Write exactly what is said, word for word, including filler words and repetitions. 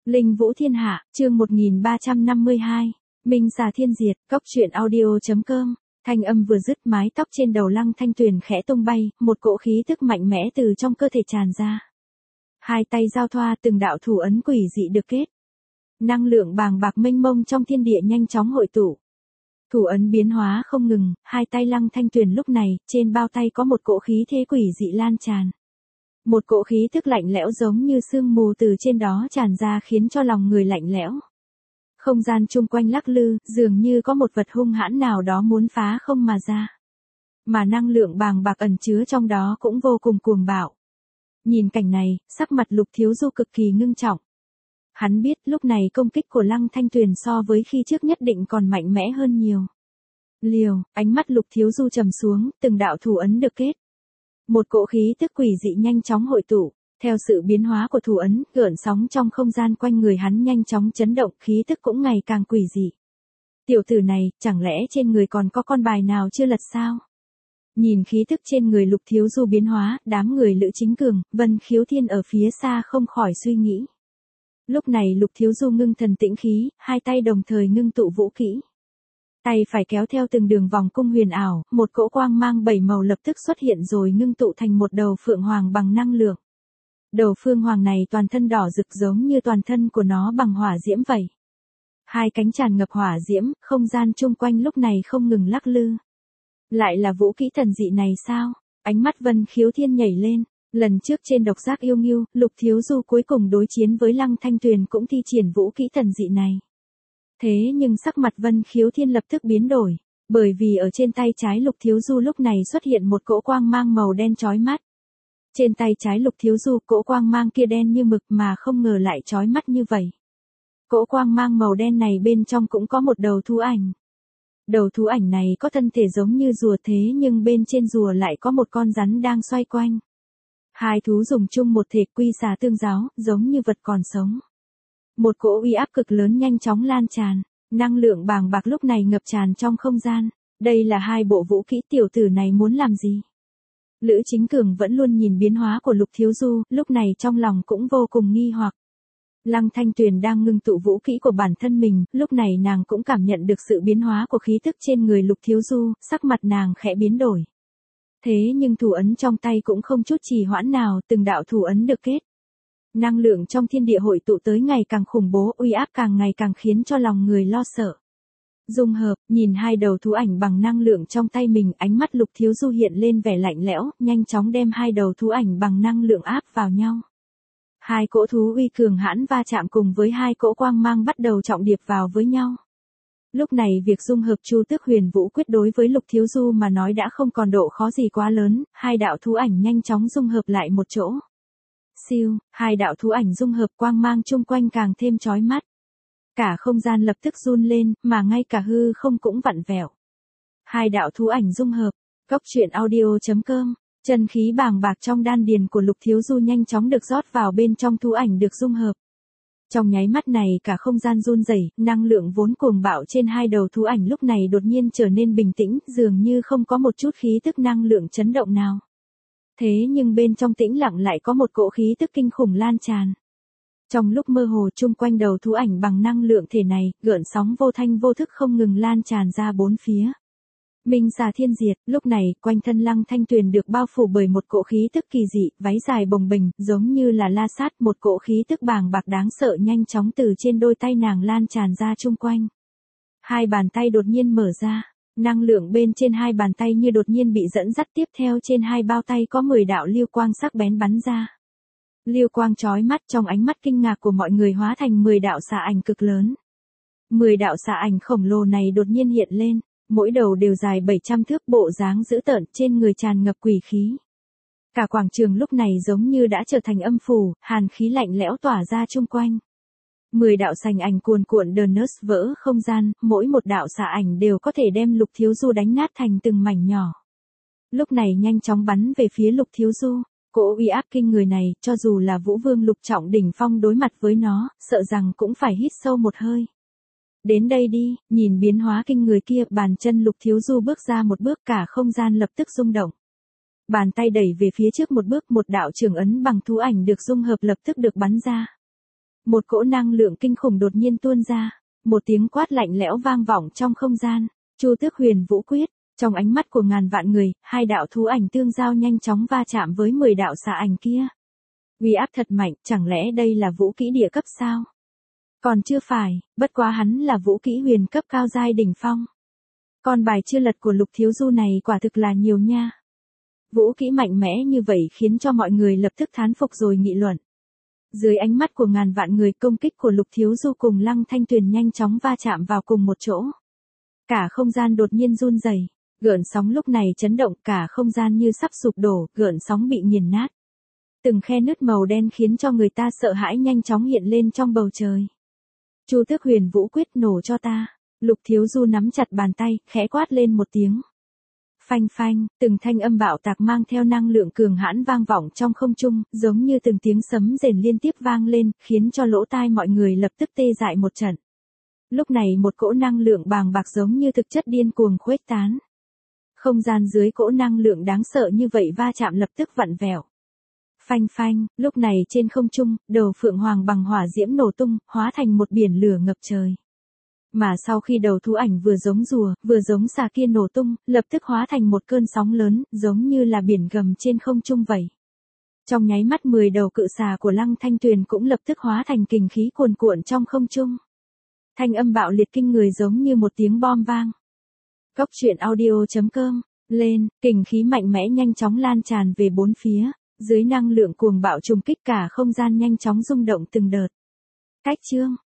Linh Vũ Thiên Hạ, chương một nghìn ba trăm năm mươi hai. Minh Xà Thiên Diệt, cốc truyện audio chấm com. Thanh âm vừa dứt, mái tóc trên đầu Lăng Thanh Tuyền khẽ tung bay, một cỗ khí tức mạnh mẽ từ trong cơ thể tràn ra. Hai tay giao thoa, từng đạo thủ ấn quỷ dị được kết. Năng lượng bàng bạc mênh mông trong thiên địa nhanh chóng hội tụ. Thủ ấn biến hóa không ngừng, hai tay Lăng Thanh Tuyền lúc này, trên bao tay có một cỗ khí thế quỷ dị lan tràn. Một cỗ khí thức lạnh lẽo giống như sương mù từ trên đó tràn ra khiến cho lòng người lạnh lẽo. Không gian chung quanh lắc lư, dường như có một vật hung hãn nào đó muốn phá không mà ra. Mà năng lượng bàng bạc ẩn chứa trong đó cũng vô cùng cuồng bạo. Nhìn cảnh này, sắc mặt Lục Thiếu Du cực kỳ ngưng trọng. Hắn biết lúc này công kích của Lăng Thanh Tuyền so với khi trước nhất định còn mạnh mẽ hơn nhiều. Liều, ánh mắt Lục Thiếu Du trầm xuống, từng đạo thủ ấn được kết. Một cỗ khí tức quỷ dị nhanh chóng hội tụ, theo sự biến hóa của thủ ấn, gợn sóng trong không gian quanh người hắn nhanh chóng chấn động, khí tức cũng ngày càng quỷ dị. Tiểu tử này, chẳng lẽ trên người còn có con bài nào chưa lật sao? Nhìn khí tức trên người Lục Thiếu Du biến hóa, đám người Lữ Chính Cường, Vân Khiếu Thiên ở phía xa không khỏi suy nghĩ. Lúc này Lục Thiếu Du ngưng thần tĩnh khí, hai tay đồng thời ngưng tụ vũ kỹ. Tay phải kéo theo từng đường vòng cung huyền ảo, một cỗ quang mang bảy màu lập tức xuất hiện rồi ngưng tụ thành một đầu phượng hoàng bằng năng lượng. Đầu phương hoàng này toàn thân đỏ rực giống như toàn thân của nó bằng hỏa diễm vậy. Hai cánh tràn ngập hỏa diễm, không gian chung quanh lúc này không ngừng lắc lư. Lại là vũ kỹ thần dị này sao? Ánh mắt Vân Khiếu Thiên nhảy lên. Lần trước trên độc giác yêu nghiêu, Lục Thiếu Du cuối cùng đối chiến với Lăng Thanh Tuyền cũng thi triển vũ kỹ thần dị này. Thế nhưng sắc mặt Vân Khiếu Thiên lập tức biến đổi, bởi vì ở trên tay trái Lục Thiếu Du lúc này xuất hiện một cỗ quang mang màu đen chói mắt. Trên tay trái Lục Thiếu Du, cỗ quang mang kia đen như mực mà không ngờ lại chói mắt như vậy. Cỗ quang mang màu đen này bên trong cũng có một đầu thú ảnh. Đầu thú ảnh này có thân thể giống như rùa thế nhưng bên trên rùa lại có một con rắn đang xoay quanh. Hai thú dùng chung một thể, quy xà tương giáo, giống như vật còn sống. Một cỗ uy áp cực lớn nhanh chóng lan tràn, năng lượng bàng bạc lúc này ngập tràn trong không gian. Đây là hai bộ vũ kỹ, tiểu tử này muốn làm gì? Lữ Chính Cường vẫn luôn nhìn biến hóa của Lục Thiếu Du, lúc này trong lòng cũng vô cùng nghi hoặc. Lăng Thanh Tuyền đang ngưng tụ vũ kỹ của bản thân mình, lúc này nàng cũng cảm nhận được sự biến hóa của khí tức trên người Lục Thiếu Du, sắc mặt nàng khẽ biến đổi. Thế nhưng thủ ấn trong tay cũng không chút trì hoãn nào, từng đạo thủ ấn được kết. Năng lượng trong thiên địa hội tụ tới ngày càng khủng bố, uy áp càng ngày càng khiến cho lòng người lo sợ. Dung hợp, nhìn hai đầu thú ảnh bằng năng lượng trong tay mình, ánh mắt Lục Thiếu Du hiện lên vẻ lạnh lẽo, nhanh chóng đem hai đầu thú ảnh bằng năng lượng áp vào nhau. Hai cỗ thú uy cường hãn va chạm cùng với hai cỗ quang mang bắt đầu trọng điệp vào với nhau. Lúc này việc dung hợp Chu Tước Huyền Vũ Quyết đối với Lục Thiếu Du mà nói đã không còn độ khó gì quá lớn, hai đạo thú ảnh nhanh chóng dung hợp lại một chỗ. Siêu, hai đạo thú ảnh dung hợp, quang mang chung quanh càng thêm chói mắt. Cả không gian lập tức run lên, mà ngay cả hư không cũng vặn vẹo. Hai đạo thú ảnh dung hợp, cốc truyện audio chấm com, chân khí bàng bạc trong đan điền của Lục Thiếu Du nhanh chóng được rót vào bên trong thú ảnh được dung hợp. Trong nháy mắt này cả không gian run rẩy, năng lượng vốn cuồng bạo trên hai đầu thú ảnh lúc này đột nhiên trở nên bình tĩnh, dường như không có một chút khí tức năng lượng chấn động nào. Thế nhưng bên trong tĩnh lặng lại có một cỗ khí tức kinh khủng lan tràn. Trong lúc mơ hồ chung quanh đầu thú ảnh bằng năng lượng thể này, gợn sóng vô thanh vô thức không ngừng lan tràn ra bốn phía. Minh Xà Thiên Diệt, lúc này, quanh thân Lăng Thanh Tuyền được bao phủ bởi một cỗ khí tức kỳ dị, váy dài bồng bềnh, giống như là la sát, một cỗ khí tức bàng bạc đáng sợ nhanh chóng từ trên đôi tay nàng lan tràn ra chung quanh. Hai bàn tay đột nhiên mở ra, năng lượng bên trên hai bàn tay như đột nhiên bị dẫn dắt, tiếp theo trên hai bao tay có mười đạo lưu quang sắc bén bắn ra. Lưu quang chói mắt, trong ánh mắt kinh ngạc của mọi người hóa thành mười đạo xà ảnh cực lớn. mười đạo xà ảnh khổng lồ này đột nhiên hiện lên. Mỗi đầu đều dài bảy trăm thước, bộ dáng dữ tợn, trên người tràn ngập quỷ khí. Cả quảng trường lúc này giống như đã trở thành âm phủ, hàn khí lạnh lẽo tỏa ra chung quanh. Mười đạo sành ảnh cuồn cuộn đờn nớt vỡ không gian, mỗi một đạo xà ảnh đều có thể đem Lục Thiếu Du đánh nát thành từng mảnh nhỏ. Lúc này nhanh chóng bắn về phía Lục Thiếu Du, cỗ uy áp kinh người này, cho dù là Vũ Vương Lục Trọng đỉnh phong đối mặt với nó, sợ rằng cũng phải hít sâu một hơi. Đến đây đi, nhìn biến hóa kinh người kia, bàn chân Lục Thiếu Du bước ra một bước, cả không gian lập tức rung động. Bàn tay đẩy về phía trước một bước, một đạo trường ấn bằng thú ảnh được dung hợp lập tức được bắn ra. Một cỗ năng lượng kinh khủng đột nhiên tuôn ra, một tiếng quát lạnh lẽo vang vọng trong không gian. Chu Tước Huyền Vũ Quyết, trong ánh mắt của ngàn vạn người, hai đạo thú ảnh tương giao nhanh chóng va chạm với mười đạo xà ảnh kia. Uy áp thật mạnh, chẳng lẽ đây là vũ kỹ địa cấp sao? Còn chưa phải, bất quá hắn là vũ kỹ huyền cấp cao giai đỉnh phong. Con bài chưa lật của Lục Thiếu Du này quả thực là nhiều nha. Vũ kỹ mạnh mẽ như vậy khiến cho mọi người lập tức thán phục rồi nghị luận. Dưới ánh mắt của ngàn vạn người, công kích của Lục Thiếu Du cùng Lăng Thanh Tuyền nhanh chóng va chạm vào cùng một chỗ. Cả không gian đột nhiên run rẩy, gợn sóng lúc này chấn động, cả không gian như sắp sụp đổ, gợn sóng bị nghiền nát. Từng khe nứt màu đen khiến cho người ta sợ hãi nhanh chóng hiện lên trong bầu trời. Chu Tước Huyền Vũ Quyết, nổ cho ta. Lục Thiếu Du nắm chặt bàn tay, khẽ quát lên một tiếng. Phanh phanh, từng thanh âm bạo tạc mang theo năng lượng cường hãn vang vọng trong không trung, giống như từng tiếng sấm rền liên tiếp vang lên, khiến cho lỗ tai mọi người lập tức tê dại một trận. Lúc này một cỗ năng lượng bàng bạc giống như thực chất điên cuồng khuếch tán. Không gian dưới cỗ năng lượng đáng sợ như vậy va chạm lập tức vặn vẹo. Phanh phanh, lúc này trên không trung, đầu phượng hoàng bằng hỏa diễm nổ tung, hóa thành một biển lửa ngập trời. Mà sau khi đầu thú ảnh vừa giống rùa, vừa giống xà kia nổ tung, lập tức hóa thành một cơn sóng lớn, giống như là biển gầm trên không trung vậy. Trong nháy mắt mười đầu cự xà của Lăng Thanh Tuyền cũng lập tức hóa thành kình khí cuồn cuộn trong không trung. Thanh âm bạo liệt kinh người giống như một tiếng bom vang. Cốc truyện audio chấm com, lên, kình khí mạnh mẽ nhanh chóng lan tràn về bốn phía, dưới năng lượng cuồng bạo trùng kích cả không gian nhanh chóng rung động từng đợt. Cách chương